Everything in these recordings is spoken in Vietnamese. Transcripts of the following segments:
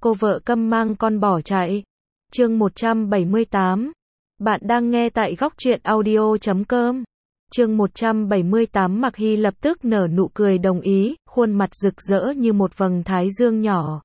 cô vợ câm mang con bỏ chạy. Chương 178. Bạn đang nghe tại góc truyện audio.com. Chương 178. Mạc Hy lập tức nở nụ cười đồng ý, khuôn mặt rực rỡ như một vầng thái dương nhỏ.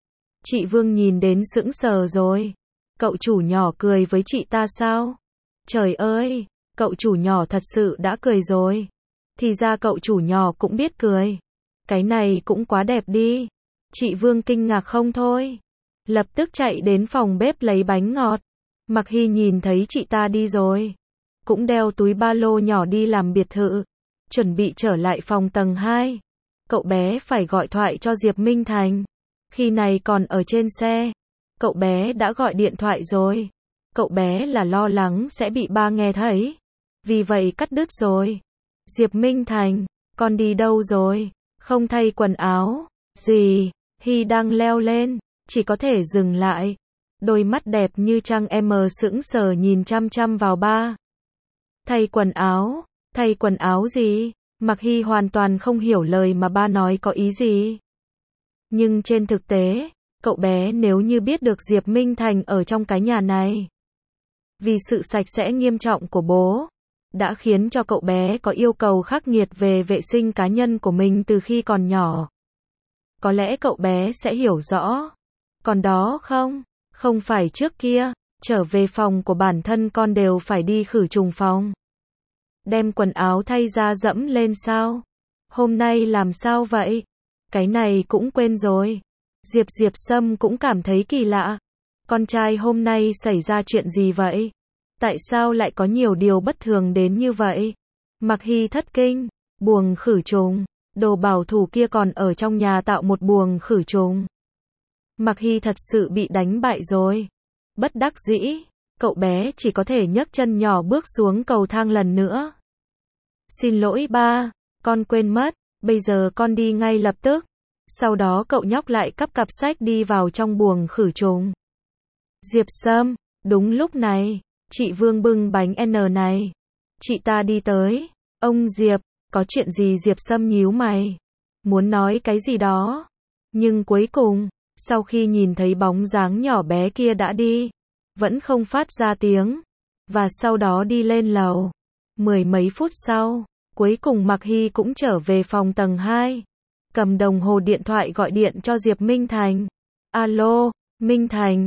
Chị Vương nhìn đến sững sờ rồi. Cậu chủ nhỏ cười với chị ta sao? Trời ơi, cậu chủ nhỏ thật sự đã cười rồi. Thì ra cậu chủ nhỏ cũng biết cười. Cái này cũng quá đẹp đi. Chị Vương kinh ngạc không thôi. Lập tức chạy đến phòng bếp lấy bánh ngọt. Mạc Hy nhìn thấy chị ta đi rồi. Cũng đeo túi ba lô nhỏ đi làm biệt thự. Chuẩn bị trở lại phòng tầng 2. Cậu bé phải gọi thoại cho Diệp Minh Thành. Khi này còn ở trên xe. Cậu bé đã gọi điện thoại rồi. Cậu bé là lo lắng sẽ bị ba nghe thấy. Vì vậy cắt đứt rồi. Diệp Minh Thành, con đi đâu rồi? Không thay quần áo. Gì? Hy đang leo lên. Chỉ có thể dừng lại. Đôi mắt đẹp như trăng em sững sờ nhìn chăm chăm vào ba. Thay quần áo? Thay quần áo gì? Mạc Hy hoàn toàn không hiểu lời mà ba nói có ý gì. Nhưng trên thực tế, cậu bé nếu như biết được Diệp Minh Thành ở trong cái nhà này. Vì sự sạch sẽ nghiêm trọng của bố, đã khiến cho cậu bé có yêu cầu khắc nghiệt về vệ sinh cá nhân của mình từ khi còn nhỏ. Có lẽ cậu bé sẽ hiểu rõ. Còn đó không? Không phải trước kia, trở về phòng của bản thân con đều phải đi khử trùng phòng. Đem quần áo thay ra dẫm lên sao? Hôm nay làm sao vậy? Cái này cũng quên rồi. Diệp Sâm cũng cảm thấy kỳ lạ. Con trai hôm nay xảy ra chuyện gì vậy? Tại sao lại có nhiều điều bất thường đến như vậy? Mạc Hy thất kinh. Buồng khử trùng. Đồ bảo thủ kia còn ở trong nhà tạo một buồng khử trùng. Mạc Hy thật sự bị đánh bại rồi. Bất đắc dĩ, cậu bé chỉ có thể nhấc chân nhỏ bước xuống cầu thang lần nữa. Xin lỗi ba, con quên mất, bây giờ con đi ngay lập tức. Sau đó cậu nhóc lại cắp cặp sách đi vào trong buồng khử trùng. Diệp Sâm, đúng lúc này, chị Vương bưng bánh N này. Chị ta đi tới. Ông Diệp, có chuyện gì? Diệp Sâm nhíu mày. Muốn nói cái gì đó. Nhưng cuối cùng, sau khi nhìn thấy bóng dáng nhỏ bé kia đã đi, vẫn không phát ra tiếng. Và sau đó đi lên lầu. 10 mấy phút sau, cuối cùng Mạc Hy cũng trở về phòng tầng 2. Cầm đồng hồ điện thoại gọi điện cho Diệp Minh Thành. Alo, Minh Thành,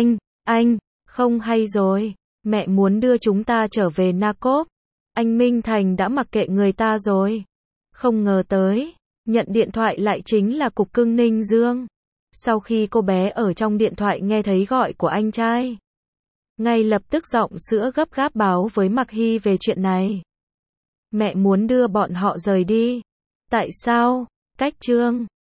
anh, không hay rồi. Mẹ muốn đưa chúng ta trở về Na Cốp. Anh Minh Thành đã mặc kệ người ta rồi. Không ngờ tới, nhận điện thoại lại chính là Cục Cưng Ninh Dương. Sau khi cô bé ở trong điện thoại nghe thấy gọi của anh trai, ngay lập tức giọng sữa gấp gáp báo với Mạc Hy về chuyện này. Mẹ muốn đưa bọn họ rời đi. Tại sao? Cách chương